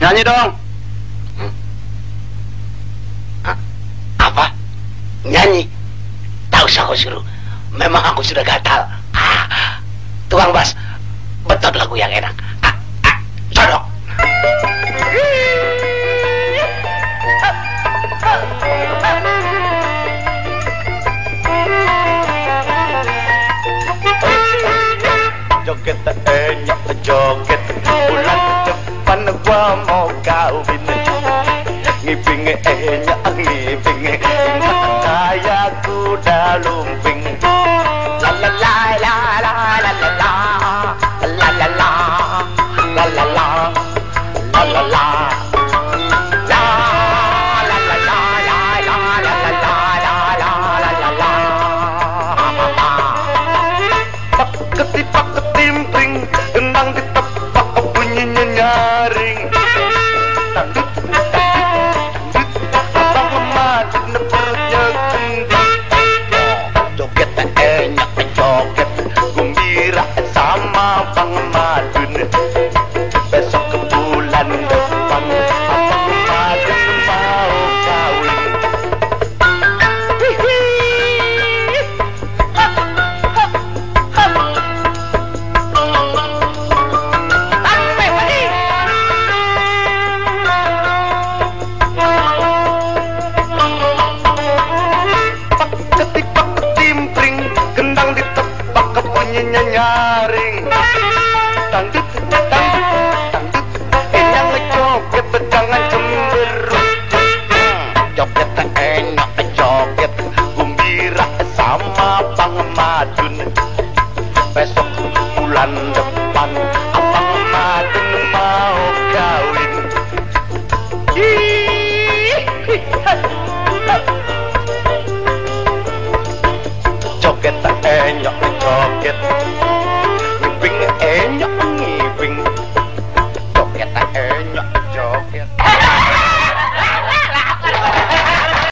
Nyanyi dong. Apa? Nyanyi? Tak usah kau suruh. Memang aku sudah gatal. Tukang Bas, betot lagu yang enak. Codok. Joget enyak joget bulan depan gua mau kawin ngiping enyak ngiping kayak kuda lumping la la la la la la la la la la la la la la la la ketimpring gendang ditepak bunyinya nyaring tandut abang memajuk perutnya gending joget enyak joget gembira sama bang madun besok ke bulan depan abang madun mau kawin nyaring tandut enak ngejoget jangan cemberut joget enak joget gembira sama Bang Madun besok bulan depan Abang Madun mau kawin joget enak joget ngiping enyak